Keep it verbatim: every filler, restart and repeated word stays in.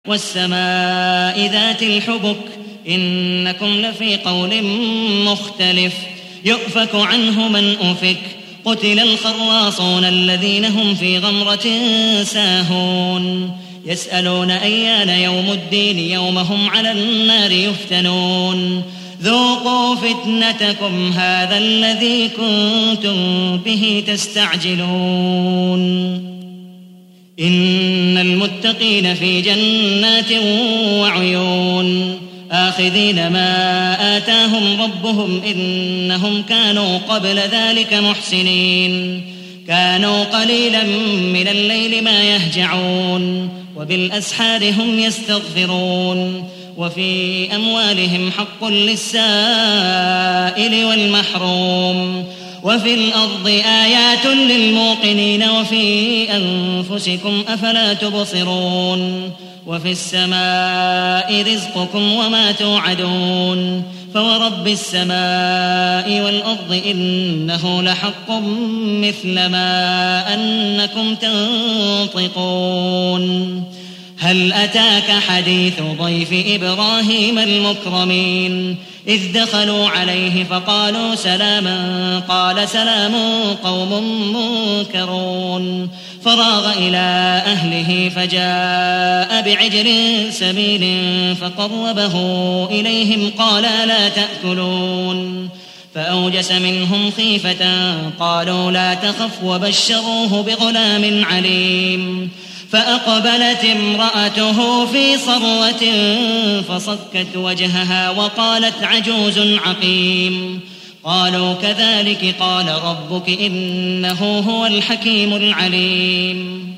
والسماء ذات الحبك إنكم لفي قول مختلف يؤفك عنه من أفك قتل الخراصون الذين هم في غمرة ساهون يسألون أيان يوم الدين يوم هم على النار يفتنون ذوقوا فتنتكم هذا الذي كنتم به تستعجلون إن المتقين في جنات وعيون آخذين ما آتاهم ربهم إنهم كانوا قبل ذلك محسنين كانوا قليلا من الليل ما يهجعون وبالأسحار هم يستغفرون وفي أموالهم حق للسائل والمحروم وفي الأرض آيات للموقنين وفي أنفسكم أفلا تبصرون وفي السماء رزقكم وما توعدون فورب السماء والأرض إنه لحق مثل ما أنكم تنطقون هل أتاك حديث ضيف إبراهيم المكرمين إذ دخلوا عليه فقالوا سلاما قال سلام قوم منكرون فراغ إلى أهله فجاء بعجل سمين فقربه إليهم قال لا تأكلون فأوجس منهم خيفة قالوا لا تخف وبشروه بغلام عليم فأقبلت امرأته في صرة فصكت وجهها وقالت عجوز عقيم قالوا كذلك قال ربك إنه هو الحكيم العليم